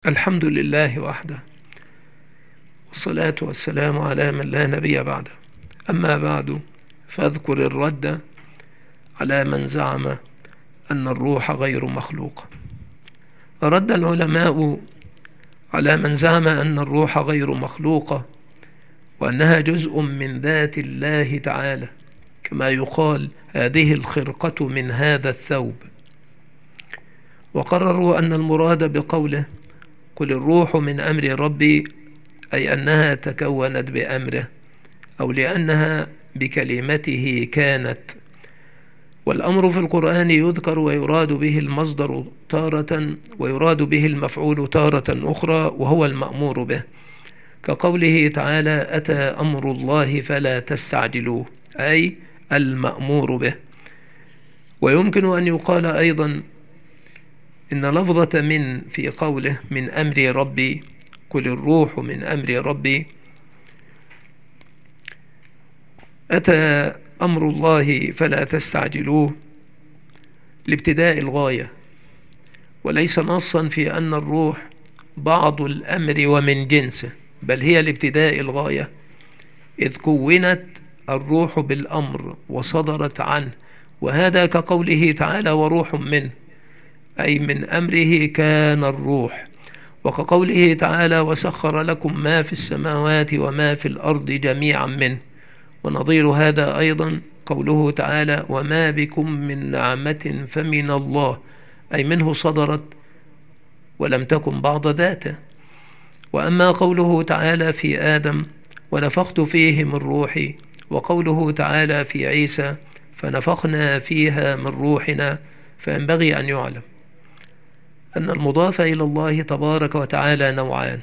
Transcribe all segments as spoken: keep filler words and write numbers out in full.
الحمد لله وحده، والصلاة والسلام على من لا نبي بعده. أما بعد، فاذكر الرد على من زعم أن الروح غير مخلوق. رد العلماء على من زعم أن الروح غير مخلوقة وأنها جزء من ذات الله تعالى، كما يقال هذه الخرقة من هذا الثوب. وقرروا أن المراد بقوله قل الروح من أمر ربي أي أنها تكونت بأمره، أو لأنها بكلمته كانت. والأمر في القرآن يذكر ويراد به المصدر تارة، ويراد به المفعول تارة أخرى، وهو المأمور به، كقوله تعالى أتى أمر الله فلا تستعجلوه، أي المأمور به. ويمكن أن يقال أيضا إن لفظة من في قوله من أمر ربي قل الروح من أمر ربي، أتى أمر الله فلا تستعجلوه لابتداء الغاية، وليس نصا في أن الروح بعض الأمر ومن جنسه، بل هي لابتداء الغاية، إذ كونت الروح بالأمر وصدرت عنه، وهذا كقوله تعالى وروح منه، أي من أمره كان الروح. وكقوله تعالى وسخر لكم ما في السماوات وما في الأرض جميعا منه. ونظير هذا أيضا قوله تعالى وما بكم من نعمة فمن الله، أي منه صدرت ولم تكن بعض ذاته. وأما قوله تعالى في آدم ونفخت فيه من روحي، وقوله تعالى في عيسى فنفخنا فيها من روحنا، فينبغي أن يعلم أن المضاف إلى الله تبارك وتعالى نوعان: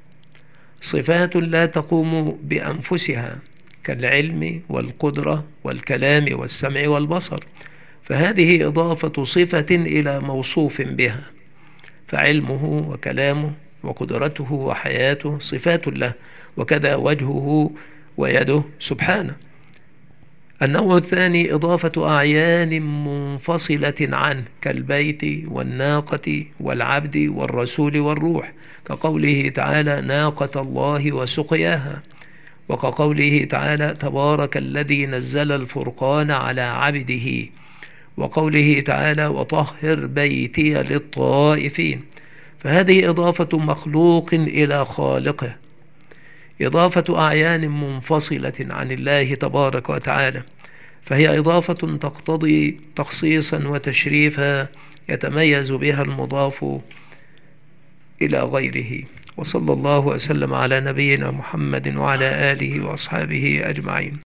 صفات لا تقوم بأنفسها كالعلم والقدرة والكلام والسمع والبصر، فهذه إضافة صفة إلى موصوف بها، فعلمه وكلامه وقدرته وحياته صفات له، وكذا وجهه ويده سبحانه. النوع الثاني إضافة أعيان منفصلة عنه كالبيت والناقة والعبد والرسول والروح، كقوله تعالى ناقة الله وسقياها، وكقوله تعالى تبارك الذي نزل الفرقان على عبده، وقوله تعالى وطهر بيتي للطائفين. فهذه إضافة مخلوق إلى خالقه، إضافة أعيان منفصلة عن الله تبارك وتعالى، فهي إضافة تقتضي تخصيصا وتشريفا يتميز بها المضاف إلى غيره. وصلى الله وسلم على نبينا محمد وعلى آله وأصحابه أجمعين.